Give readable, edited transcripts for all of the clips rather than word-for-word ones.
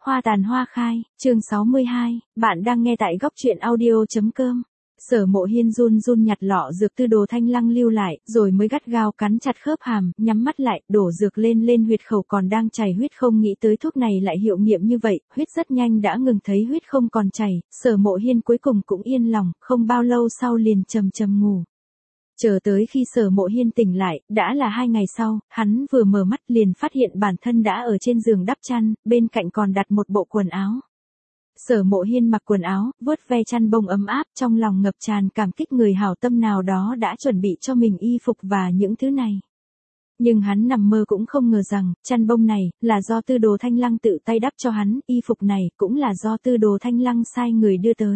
Hoa tàn hoa khai, chương 62, bạn đang nghe tại góc truyện audio.com. Sở Mộ Hiên run run nhặt lọ dược Tư Đồ Thanh Lăng lưu lại, rồi mới gắt gao cắn chặt khớp hàm, nhắm mắt lại, đổ dược lên huyệt khẩu còn đang chảy huyết, không nghĩ tới thuốc này lại hiệu nghiệm như vậy, huyết rất nhanh đã ngừng, thấy huyết không còn chảy, Sở Mộ Hiên cuối cùng cũng yên lòng, không bao lâu sau liền trầm ngủ. Chờ tới khi Sở Mộ Hiên tỉnh lại, đã là 2 ngày sau, hắn vừa mở mắt liền phát hiện bản thân đã ở trên giường đắp chăn, bên cạnh còn đặt một bộ quần áo. Sở Mộ Hiên mặc quần áo, vuốt ve chăn bông ấm áp, trong lòng ngập tràn cảm kích người hảo tâm nào đó đã chuẩn bị cho mình y phục và những thứ này. Nhưng hắn nằm mơ cũng không ngờ rằng, chăn bông này, là do Tư Đồ Thanh Lăng tự tay đắp cho hắn, y phục này, cũng là do Tư Đồ Thanh Lăng sai người đưa tới.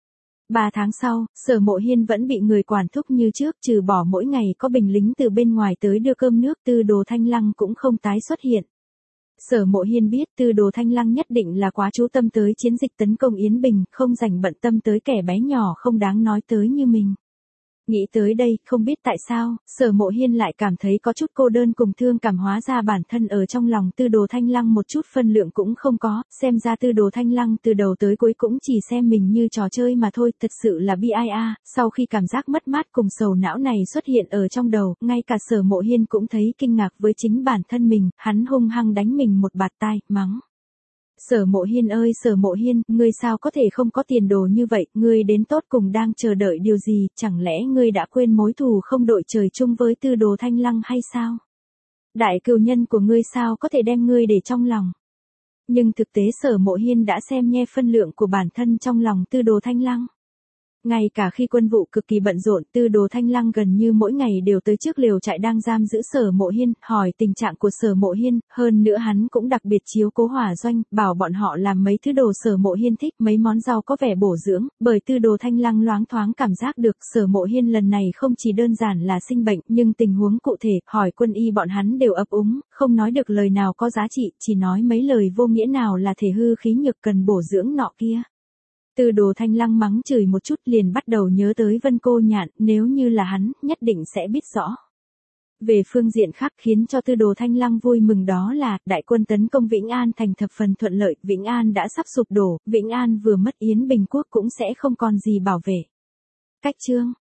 3 tháng sau, Sở Mộ Hiên vẫn bị người quản thúc như trước, trừ bỏ mỗi ngày có binh lính từ bên ngoài tới đưa cơm nước, Tư Đồ Thanh Lăng cũng không tái xuất hiện. Sở Mộ Hiên biết Tư Đồ Thanh Lăng nhất định là quá chú tâm tới chiến dịch tấn công Yến Bình, không dành bận tâm tới kẻ bé nhỏ không đáng nói tới như mình. Nghĩ tới đây, không biết tại sao, Sở Mộ Hiên lại cảm thấy có chút cô đơn cùng thương cảm, hóa ra bản thân ở trong lòng Tư Đồ Thanh Lăng một chút phân lượng cũng không có, xem ra Tư Đồ Thanh Lăng từ đầu tới cuối cũng chỉ xem mình như trò chơi mà thôi, thật sự là bi ai a. Sau khi cảm giác mất mát cùng sầu não này xuất hiện ở trong đầu, ngay cả Sở Mộ Hiên cũng thấy kinh ngạc với chính bản thân mình, hắn hung hăng đánh mình một bạt tai, mắng. Sở Mộ Hiên ơi Sở Mộ Hiên, ngươi sao có thể không có tiền đồ như vậy, ngươi đến tột cùng đang chờ đợi điều gì, chẳng lẽ ngươi đã quên mối thù không đội trời chung với Tư Đồ Thanh Lăng hay sao? Đại cừu nhân của ngươi sao có thể đem ngươi để trong lòng? Nhưng thực tế Sở Mộ Hiên đã xem nhẹ phân lượng của bản thân trong lòng Tư Đồ Thanh Lăng. Ngay cả khi quân vụ cực kỳ bận rộn, Tư Đồ Thanh Lăng gần như mỗi ngày đều tới trước lều trại đang giam giữ Sở Mộ Hiên, hỏi tình trạng của Sở Mộ Hiên, hơn nữa hắn cũng đặc biệt chiếu cố Hỏa Doanh, bảo bọn họ làm mấy thứ đồ Sở Mộ Hiên thích, mấy món rau có vẻ bổ dưỡng, bởi Tư Đồ Thanh Lăng loáng thoáng cảm giác được Sở Mộ Hiên lần này không chỉ đơn giản là sinh bệnh, nhưng tình huống cụ thể, hỏi quân y bọn hắn đều ấp úng, không nói được lời nào có giá trị, chỉ nói mấy lời vô nghĩa nào là thể hư khí nhược cần bổ dưỡng nọ kia. Tư Đồ Thanh Lăng mắng chửi một chút liền bắt đầu nhớ tới Vân Cô Nhạn, nếu như là hắn, nhất định sẽ biết rõ. Về phương diện khác khiến cho Tư Đồ Thanh Lăng vui mừng đó là, đại quân tấn công Vĩnh An thành thập phần thuận lợi, Vĩnh An đã sắp sụp đổ, Vĩnh An vừa mất Yến Bình Quốc cũng sẽ không còn gì bảo vệ. Cách chương